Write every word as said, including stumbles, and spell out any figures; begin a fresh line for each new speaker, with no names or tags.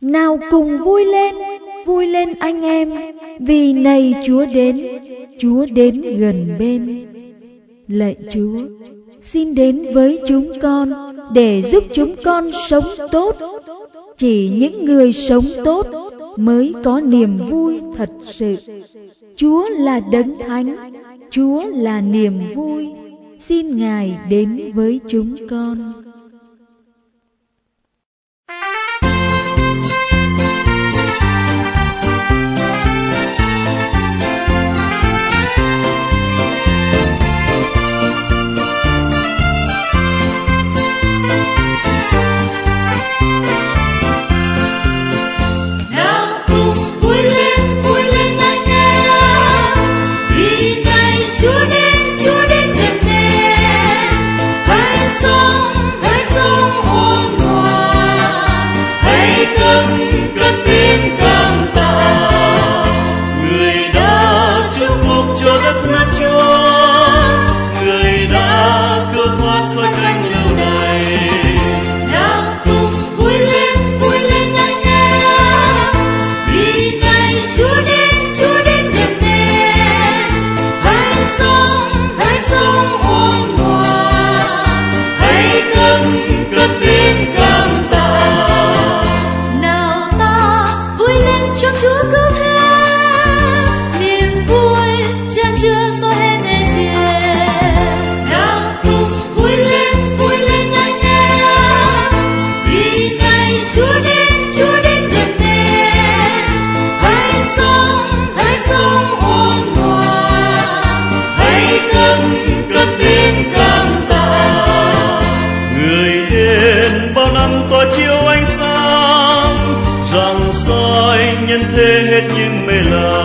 Nào cùng vui lên, vui lên anh em, vì này Chúa đến, Chúa đến gần bên. Lạy Chúa, xin đến với chúng con để giúp chúng con sống tốt. Chỉ những người sống tốt mới có niềm vui thật sự. Chúa là Đấng Thánh, Chúa là niềm vui. Xin Ngài đến với chúng con.
Chiếu ánh sáng rạng soi nhân thế hết những mê lầm.